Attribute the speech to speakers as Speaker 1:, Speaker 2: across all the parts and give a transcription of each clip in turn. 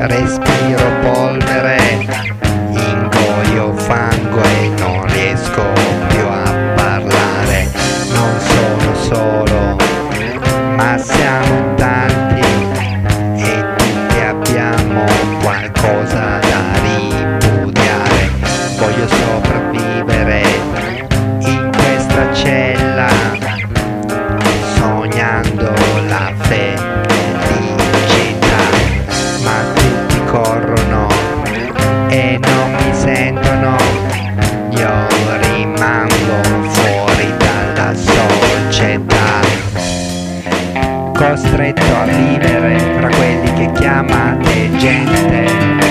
Speaker 1: respiro polvere, ingoio fango e non riesco più a parlare. Non sono solo, ma siamo tanti e tutti abbiamo qualcosa da ripudiare. Voglio sopravvivere in questa cella, sognando la felicità, ma tutti corrono e non mi sentono. Io rimango fuori dalla società, costretto a vivere fra quelli che chiamate gente,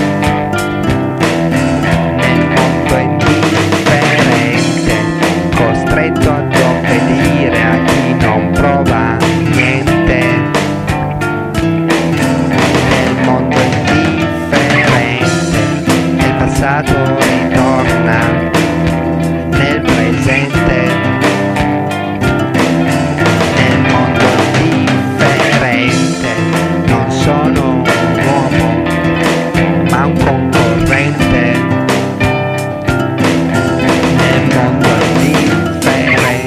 Speaker 1: nel mondo indifferente, costretto ad obbedire a chi non prova niente, nel mondo indifferente. Il passato ritorna nel presente, nel mondo indifferente. Non sono un uomo, ma un concorrente, nel mondo indifferente.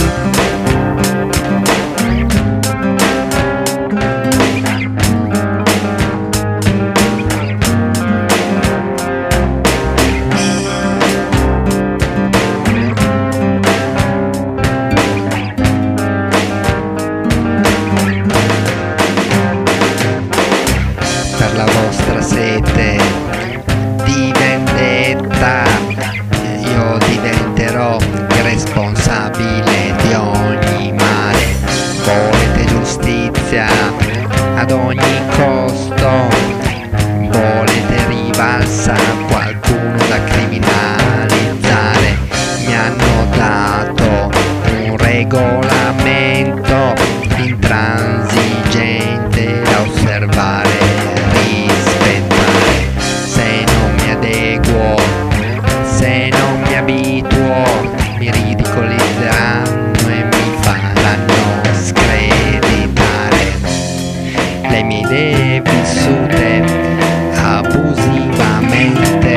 Speaker 1: Per la vostra sete di vendetta io diventerò il responsabile di ogni male. Volete giustizia ad ogni costo, volete rivalsa, qualcuno da criminalizzare. Mi hanno dato un regolamento intransigente da osservare e rispettare. Se non mi adeguo, se non mi abituo, mi ridicolizzeranno e mi faranno screditare. Le mie idee vissute abusivamente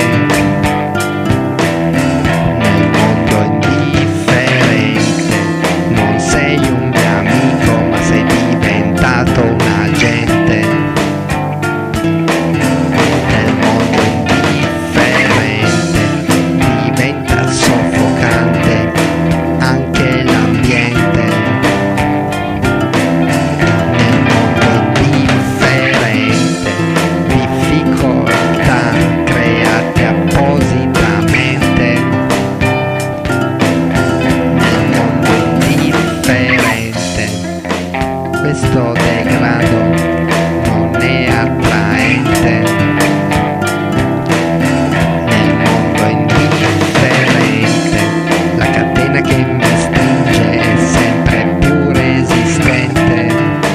Speaker 1: nel mondo indifferente. Non sei un mio amico, ma sei diventato un agente nel mondo indifferente. Diventa soffocante anche l'ambiente nel mondo indifferente. Difficoltà create appositamente nel mondo indifferente. Questo degrado non è attraente nel mondo indifferente. La catena che mi stringe è sempre più resistente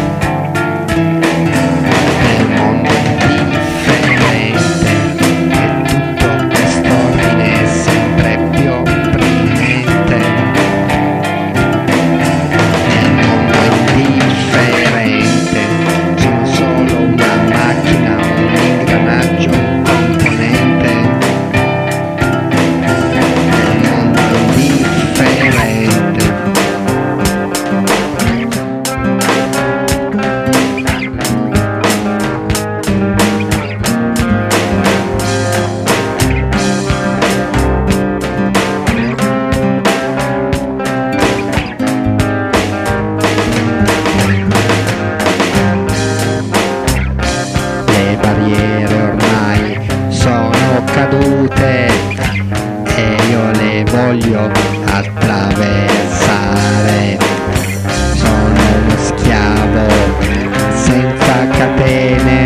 Speaker 1: nel mondo indifferente. E tutto quest'ordine è sempre più opprimente nel mondo indifferente. Sono solo una macchina, un ingranaggio, un componente nel mondo indifferente. Le barriere ormai sono cadute e io le voglio attraversare. Sono uno schiavo senza catene,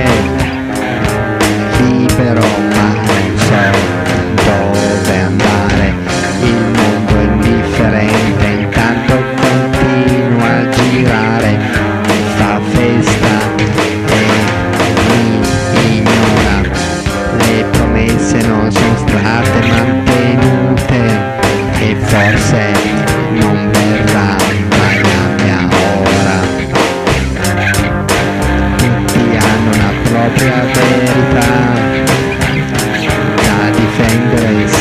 Speaker 1: libero ma non so dove andare. Il mondo è indifferente, intanto continua a girare, fa festa e mi ignora. Le promesse non sono state mantenute e forse non verità da difendere